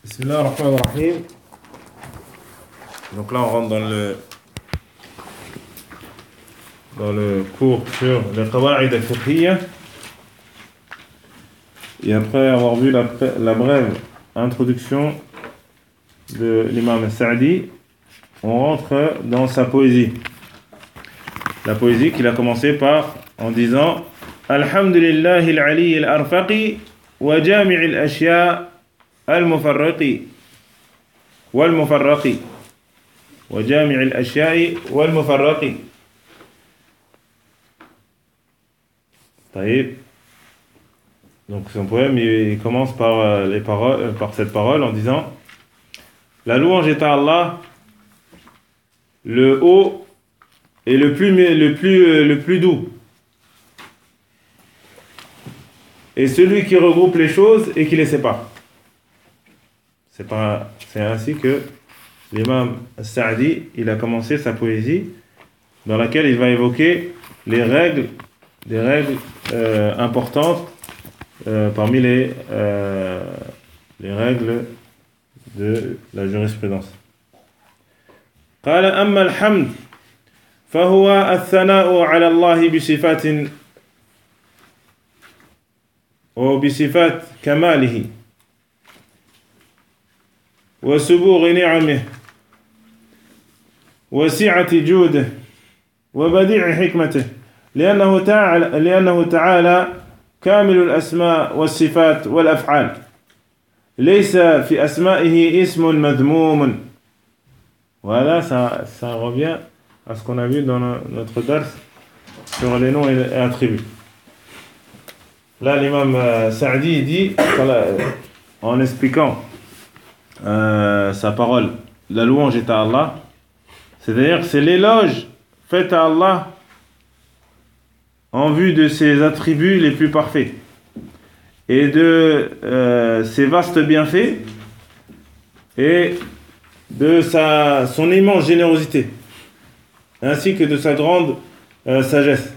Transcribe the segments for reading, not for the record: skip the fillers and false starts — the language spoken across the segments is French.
Bismillah ar-Rahman ar-Rahim. Donc là, on rentre dans le cours sur les qawa'id al-fiqhiyya. Et après avoir vu la brève introduction de l'imam Sa'di, on rentre dans sa poésie. La poésie qu'il a commencé en disant Alhamdulillahi al-Ali al-arfaqi wa jami' al-ashya' al-mufarraqi wal-mufarraqi wa jami' al-ashya'i wal-mufarraqi. Taïb. Donc son poème il commence par cette parole en disant la louange est à Allah, le haut et le plus doux, et celui qui regroupe les choses et qui les sépare. C'est ainsi que l'imam Sa'di il a commencé sa poésie dans laquelle il va évoquer des règles importantes parmi les règles de la jurisprudence. قال أما الحمد فهو الثناء على الله بصفات كماله وسبوغ نعمه وسعة جوده وبديع حكمته لأنه تعالى كامل الأسماء والصفات والأفعال ليس في أسمائه اسم مذموم. Voilà, ça revient à ce qu'on a vu dans notre dars sur les noms et attributs. Là, l'imam Sa'di dit, en expliquant sa parole, la louange est à Allah, c'est-à-dire que c'est l'éloge fait à Allah en vue de ses attributs les plus parfaits et de ses vastes bienfaits et de son immense générosité ainsi que de sa grande sagesse.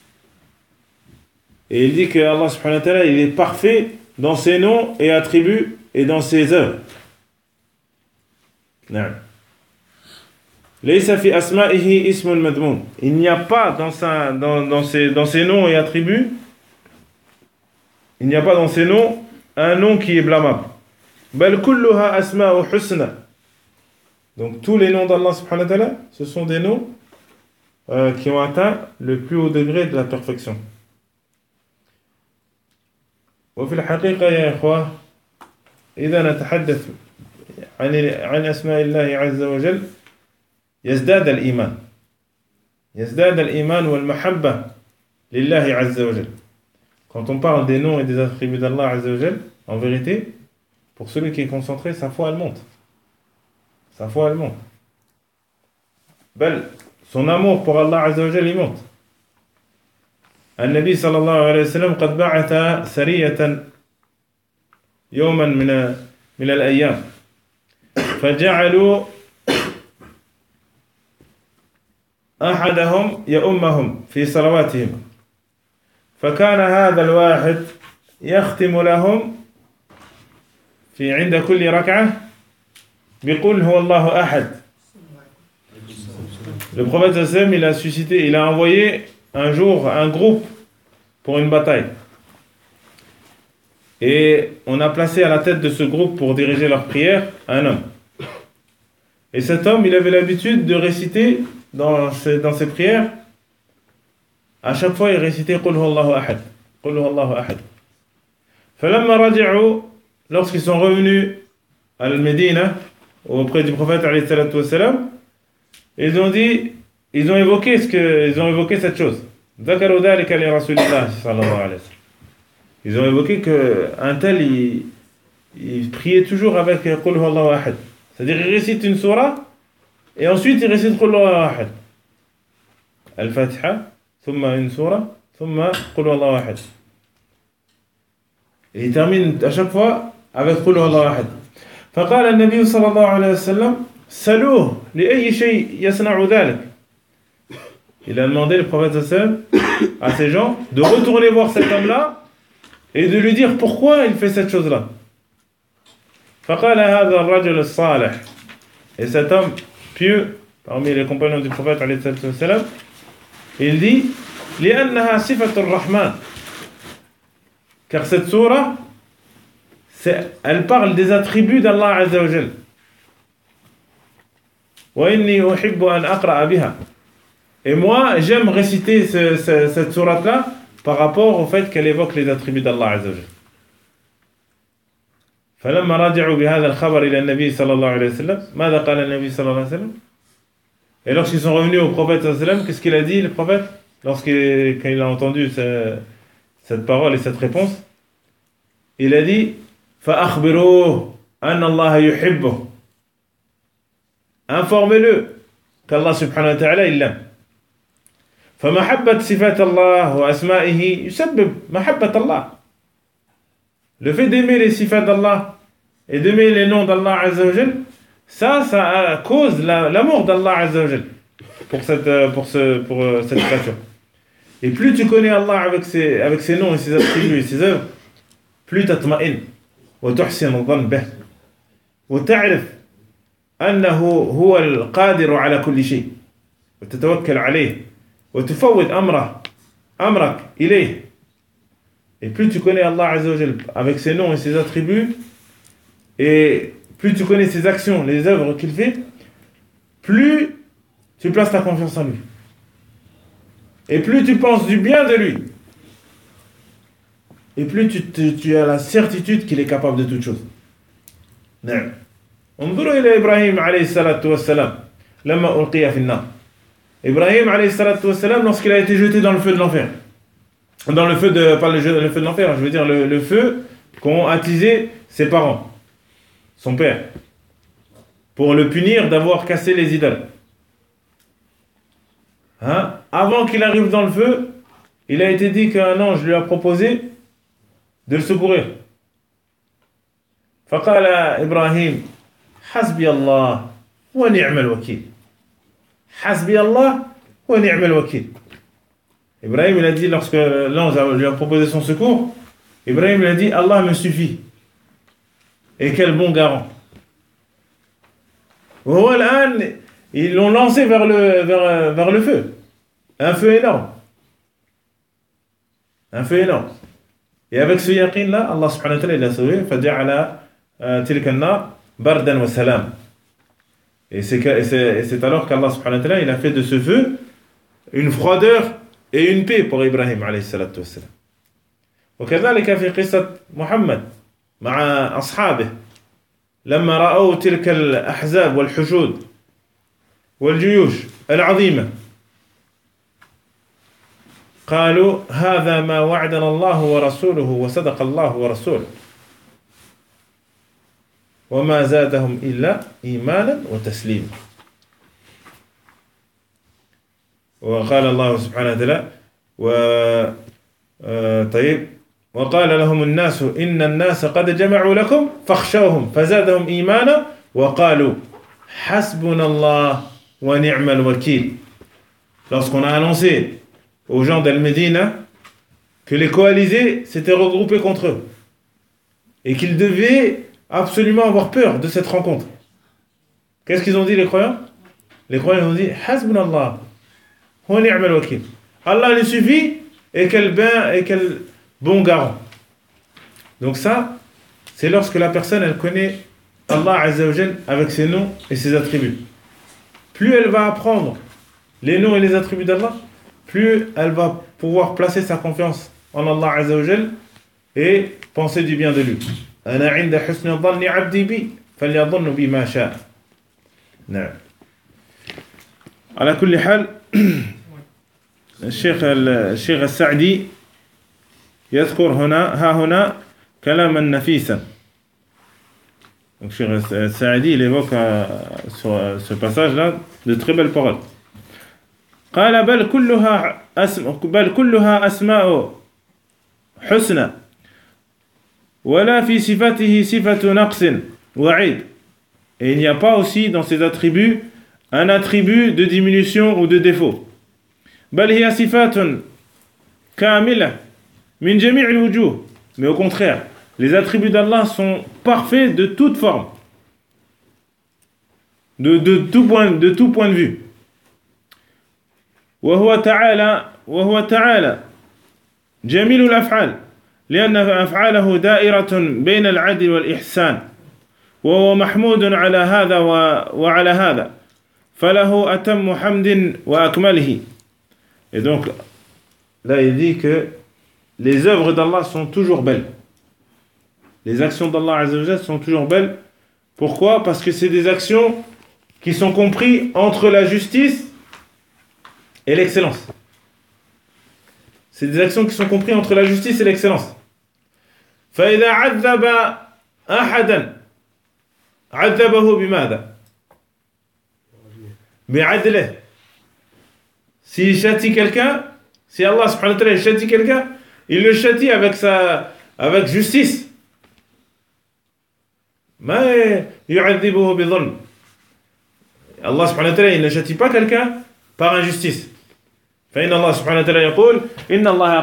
Et il dit que Allah subhanahu wa ta'ala il est parfait dans ses noms et attributs et dans ses œuvres. Laysa fi asma'ihi ismun madmoun. Il n'y a pas dans ses noms et attributs, il n'y a pas dans ses noms un nom qui est blâmable. Bal kulluha asma'u husna. Donc tous les noms d'Allah subhanahu wa ta'ala, ce sont des noms qui ont atteint le plus haut degré de la perfection. وفي الحقيقة يا إخوة إذا نتحدث عن أسماء الله عز وجل يزداد الإيمان والمحبة لله عز وجل. Quand on parle des noms et des attributs d'Allah عز وجل, en vérité, pour celui qui est concentré, sa foi elle monte. Son amour pour Allah عز وجل il monte. النبي صلى الله عليه وسلم قد بعث سرية يوما من الأيام فجعلوا أحدهم يؤمهم في صلواتهم فكان هذا الواحد يختم لهم عند كل ركعة بقول هو الله أحد. Le prophète sallam il a envoyé un jour un groupe pour une bataille et on a placé à la tête de ce groupe pour diriger leur prière un homme, et cet homme il avait l'habitude de réciter dans ses prières, à chaque fois il récitait Qul huwallahu ahad, Qul huwallahu ahad. Falamma raja'u, lorsqu'ils sont revenus à Al-Médina auprès du prophète alayhi salatu wassalam, ils ont évoqué cette chose. ذكروا ذلك لرسول الله صلى الله عليه وسلم. Ils ont évoqué que un tel il priait toujours avec Qul huwallahu ahad, c'est-à-dire il récite une sourate et ensuite il récite Qul huwallahu ahad, Al-Fatiha, thumma une sourate, thumma Qul huwallahu ahad, et il termine à chaque fois avec Qul huwallahu ahad. فقال النبي صلى الله عليه وسلم سلوه لأي شيء يصنع ذلك. Il a demandé, le prophète sallam, à ces gens de retourner voir cet homme-là et de lui dire pourquoi il fait cette chose-là. فقال هذا الرجل الصالح, et cet homme pieux parmi les compagnons du prophète alayhi salam, il dit لأنها صفة الرحمن, car cette sourate elle parle des attributs d'Allah Azza wa Jal. وإني أحب أن أقرأ بها, et moi j'aime réciter cette sourate là par rapport au fait qu'elle évoque les attributs d'Allah Azza wa Jal. فلما رجعوا بهذا الخبر إلى النبي صلى الله عليه وسلم ماذا قال النبي صلى الله عليه وسلم? Et lorsqu'ils sont revenus au prophète sallallahu alayhi wa sallam, qu'est-ce qu'il a dit le prophète quand il a entendu cette parole et cette réponse? Il a dit فأخبروه أن الله يحبه, informez-le qu'Allah subhanahu wa ta'ala il l'aime. فمحبة صفات الله وأسمائه يسبب محبة الله. Le fait d'aimer les sifats d'Allah et d'aimer les noms d'Allah Azza wa Jal, ça cause l'amour d'Allah Azza wa Jal pour cette créature. Et plus tu connais Allah avec ses noms et ses attributs et ses œuvres, plus tatma'in wa tuhsin dhann bih wa ta'rif annahu huwa al-qadir ala kulli shay wa tatawakkal alayh wa tufawwid amrak ilayh. Et plus tu connais Allah Azza wa Jal avec ses noms et ses attributs, et plus tu connais ses actions, les œuvres qu'il fait, plus tu places ta confiance en lui. Et plus tu penses du bien de lui. Et plus tu as la certitude qu'il est capable de toutes choses. نعم. انظروا إلى إبراهيم عليه الصلاة والسلام لما ألقي في النار. Ibrahim alayhi salatu wassalam, lorsqu'il a été jeté dans le feu de l'enfer. Dans le feu de, pas le feu de l'enfer, je veux dire le feu qu'ont attisé ses parents, son père, pour le punir d'avoir cassé les idoles. Hein? Avant qu'il arrive dans le feu, il a été dit qu'un ange lui a proposé de le secourir. فقال إبراهيم حسبي الله ونعم الوكيل. حسبي الله ونعم الوكيل. Ibrahim il a dit, lorsque l'ange lui a proposé son secours, Ibrahim il a dit Allah me suffit. Et quel bon garant. Ils l'ont lancé vers le feu. Un feu énorme. Un feu énorme. Et avec ce yaqin là, Allah subhanahu wa ta'ala il a sauvé. فَجَعَلَ تِلْكَ النَّارِ بَرْدًا وَسَلَامًا. Et c'est alors qu'Allah subhanahu wa ta'ala il a fait de ce feu une froideur et une paix pour Ibrahim alayhi salatu wassalam. وكذلك في قصة محمد مع أصحابه لما رأوا تلك الأحزاب والحشود والجيوش العظيمة قالوا هذا ما وعدنا الله ورسوله وصدق الله ورسوله وما زادهم إلا إيمانا وتسليما. وقال الله سبحانه وتعالى طيب وقال لهم الناس إن الناس قد جمعوا لكم فاخشوهم فزادهم إيمانا وقالوا حسبنا الله ونعم الوكيل. Lorsqu'on a annoncé aux gens d'Al-Médina que les coalisés s'étaient regroupés contre eux et qu'ils devaient absolument avoir peur de cette rencontre, qu'est-ce qu'ils ont dit les croyants? Les croyants ont dit Hasbunallah wa ni'mal wakil. Allah lui suffit et quel bon garant. Donc ça, c'est lorsque la personne elle connaît Allah Azza wa Jal avec ses noms et ses attributs. Plus elle va apprendre les noms et les attributs d'Allah, plus elle va pouvoir placer sa confiance en Allah Azza wa Jal et penser du bien de lui. أنا عند حسن ظن عبدي بي فليظن بي ما شاء. نعم. على كل حال الشيخ السعدي يذكر هنا كلاما نفيسا. Donc Cheikh Saadi il évoque sur ce passage là de très belles paroles. قال بل كلها أسماء حسنى ولا في صفاته صفة نقص وعيب. Et il n'y a pas aussi dans ses attributs un attribut de diminution ou de défaut. بل هي صفات كاملة من جميع الوجوه. Mais au contraire, Les attributs d'Allah sont parfaits de toute forme, de tout point de vue. وهو تعالى جميل الأفعال لأن أفعاله دائرة بين العدل والإحسان وهو محمود على هذا وعلى هذا فله أتم حمد وأكمله. Et donc là il dit que les œuvres d'Allah sont toujours belles. Les actions d'Allah Azza wa Jalla sont toujours belles. Pourquoi? Parce que c'est des actions qui sont comprises entre la justice et l'excellence. C'est des actions qui sont comprises entre la justice et l'excellence. فإذا عذب أحدا عذبه بماذا؟ بعدله. S'il châtie quelqu'un, si Allah subhanahu wa ta'ala châtie quelqu'un, il le châtie avec justice. ما يعذبه بظلم. Allah subhanahu wa ta'ala il ne châtie pas quelqu'un par injustice. فإن الله سبحانه وتعالى يقول إن الله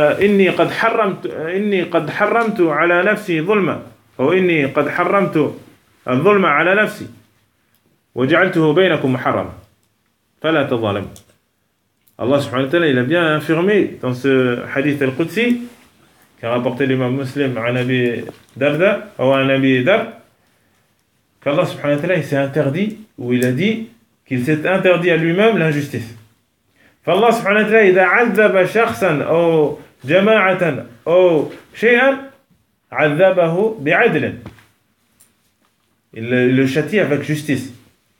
إني قد حرمت على نفسي ظلما أو إني قد حرمت الظلم على نفسي وجعلته بينكم محرما فلا تظالموا. Allah subhanahu wa ta'ala il a bien affirmé dans ce hadith al-Qudsi qu'a rapporté l'imam Muslim à Nabi Darda ou à Nabi Dar qu'Allah subhanahu wa ta'ala il s'est interdit ou il a dit qu'il s'est interdit à lui-même l'injustice. فالله سبحانه وتعالى إذا عذب شخصا أو جماعة أو شيئا عذبه بعدل. Il le châtie avec justice.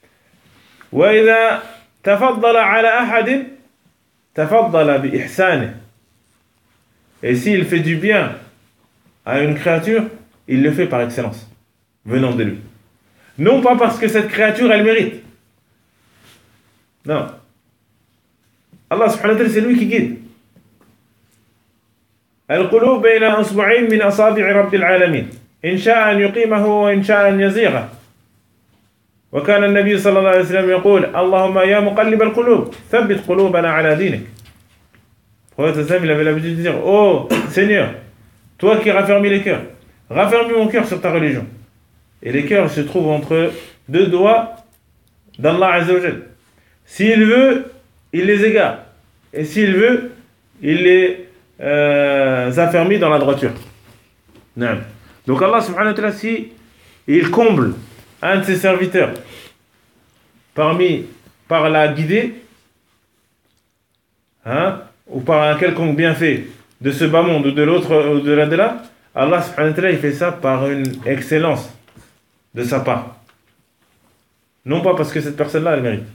وإذا تفضل على أحد تفضل بإحسانه. Et s'il fait du bien à une créature, il le fait par excellence, venant de lui. Non pas parce que cette créature elle mérite. Non. Allah subhanahu wa ta'ala c'est lui qui guide. القلوب بين أصبعين من أصابع رب العالمين إن شاء أن يقيمه وإن شاء أن يزيغه. وكان النبي صلى الله عليه وسلم يقول اللهم يا مقلب القلوب ثبت قلوبنا على دينك. Le prophète il avait l'habitude de dire oh Seigneur, toi qui raffermis les cœurs, raffermis mon cœur sur ta religion. Et les cœurs se trouvent entre deux doigts d'Allah Azza wa Jal. S'il veut, il les égare. Et s'il veut, il les affermit dans la droiture. Non. Donc Allah subhanahu wa ta'ala, si il comble un de ses serviteurs par la guidée, ou par un quelconque bienfait de ce bas monde ou de l'autre, au-delà de là, Allah subhanahu wa ta'ala, il fait ça par une excellence de sa part. Non pas parce que cette personne-là, elle mérite.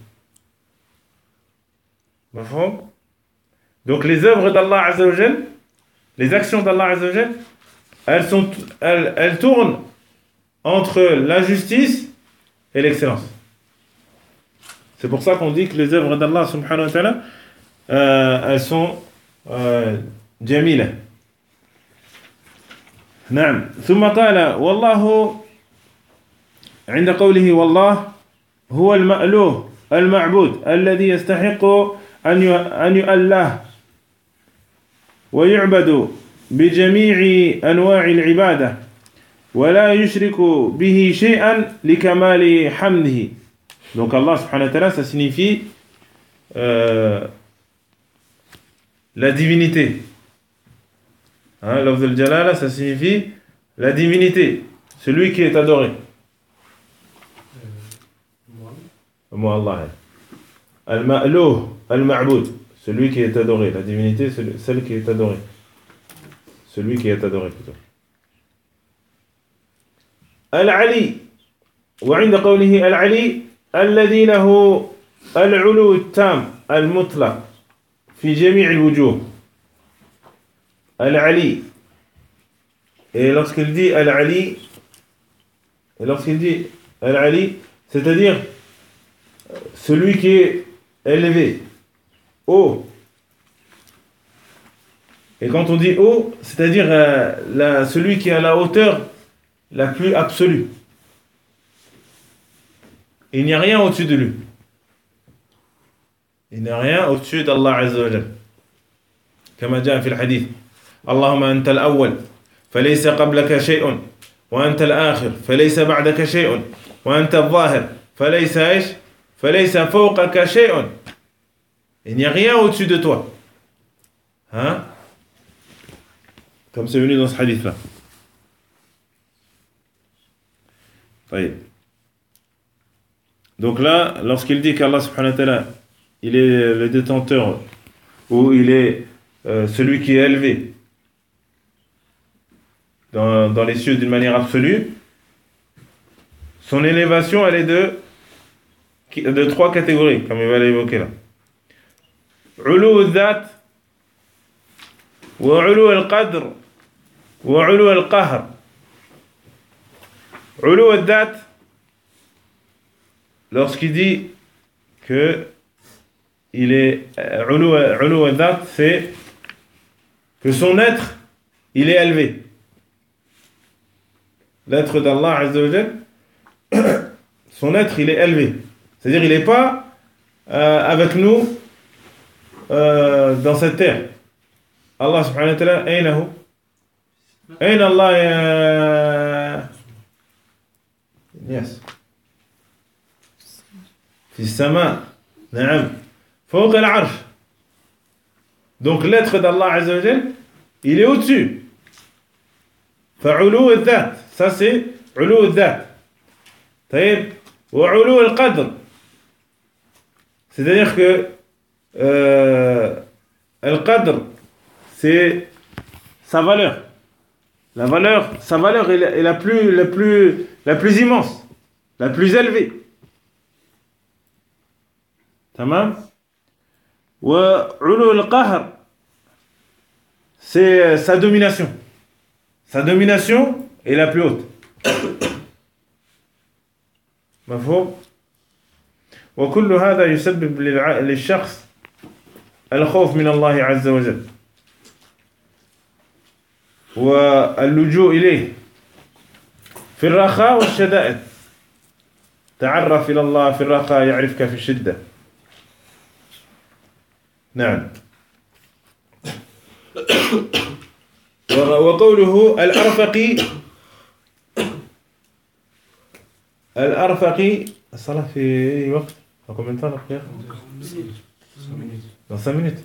Donc les œuvres d'Allah Azza wa Jal, les actions d'Allah Azza wa Jal, elles tournent entre la justice et l'excellence. C'est pour ça qu'on dit que les œuvres d'Allah subhanahu wa ta'ala, elles sont jamila. نعم. ثم قال والله عند قوله والله هو المألوه المعبود الذي يستحق أن يؤله ويعبد بجميع أنواع العبادة ولا يشرك به شيئا لكمال حمده. Donc Allah subhanahu wa ta'ala ça signifie la divinité. Lafz al-jalala ça signifie la divinité, celui qui est adoré. Moi Allah. Al-ma'louh, al-ma'boud, celui qui est adoré, la divinité, celle qui est adorée. Celui qui est adoré plutôt. Al-Ali, وعند قوله العلي الذي له العلو التام المطلق في جميع الوجوه. Al-Ali. Et lorsqu'il dit Al-Ali, c'est-à-dire celui qui est élevé, haut. Et quand on dit haut, c'est-à-dire celui qui a la hauteur la plus absolue. Il n'y a rien au-dessus de lui. Il n'y a rien au-dessus d'Allah Azza wa Jal. كما جاء في الحديث اللهم أنت الأول فليس قبلك شيء وأنت الآخر فليس بعدك شيء وأنت الظاهر فليس إيش فليس فوقك شيء. Il n'y a rien au-dessus de toi. Hein? Comme c'est venu dans ce hadith-là. طيب. Donc là, lorsqu'il dit qu'Allah subhanahu wa ta'ala, il est le détenteur, ou il est celui qui est élevé dans les cieux d'une manière absolue, son élévation, elle est de trois catégories, comme il va l'évoquer là. علو الذات وعلو القدر وعلو القهر. علو الذات, lorsqu'il dit que il est علو الذات, c'est que son être il est élevé. L'être d'Allah Azza wa Jal, son être il est élevé, c'est-à-dire il n'est pas avec nous dans cette terre. Allah subhanahu wa ta'ala aynahu ayna Allah yes fi sama na'am fawq al-arsh. Donc l'être d'Allah Azza wa Jal, il est au-dessus. فعلو الذات, ça c'est علو الذات. طيب وعلو القدر, c'est-à-dire que al-qadr, c'est sa valeur. Sa valeur est la plus immense, la plus élevée. Tamam. Wa ulu al-qahr, c'est sa domination. Sa domination est la plus haute. مفهوم؟ وكل هذا يسبب للشخص الخوف من الله عز وجل واللجوء إليه في الرخاء والشدائد. تعرف إلى الله في الرخاء يعرفك في الشدة. نعم. وقوله الأرفقي, الصلاة في أي وقت؟ combien de temps la prière? Dans 5 minutes.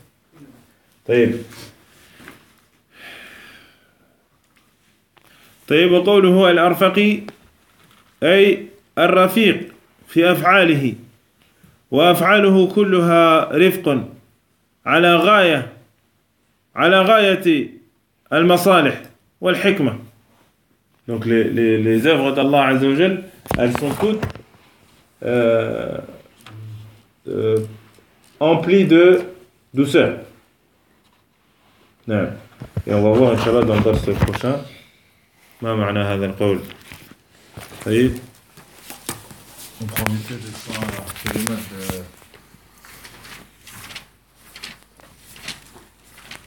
طيب وقوله الأرفقي أي الرفيق في أفعاله, وأفعاله كلها رفق على غاية المصالح والحكمة. Donc les œuvres d'Allah Azza wa Jal, elles sont toutes emplies de douceur. نعم. Et on va voir Inch'Allah dans le dars prochain ما معنى هذا القول. طيب. On prend l'effet de ça, c'est les maths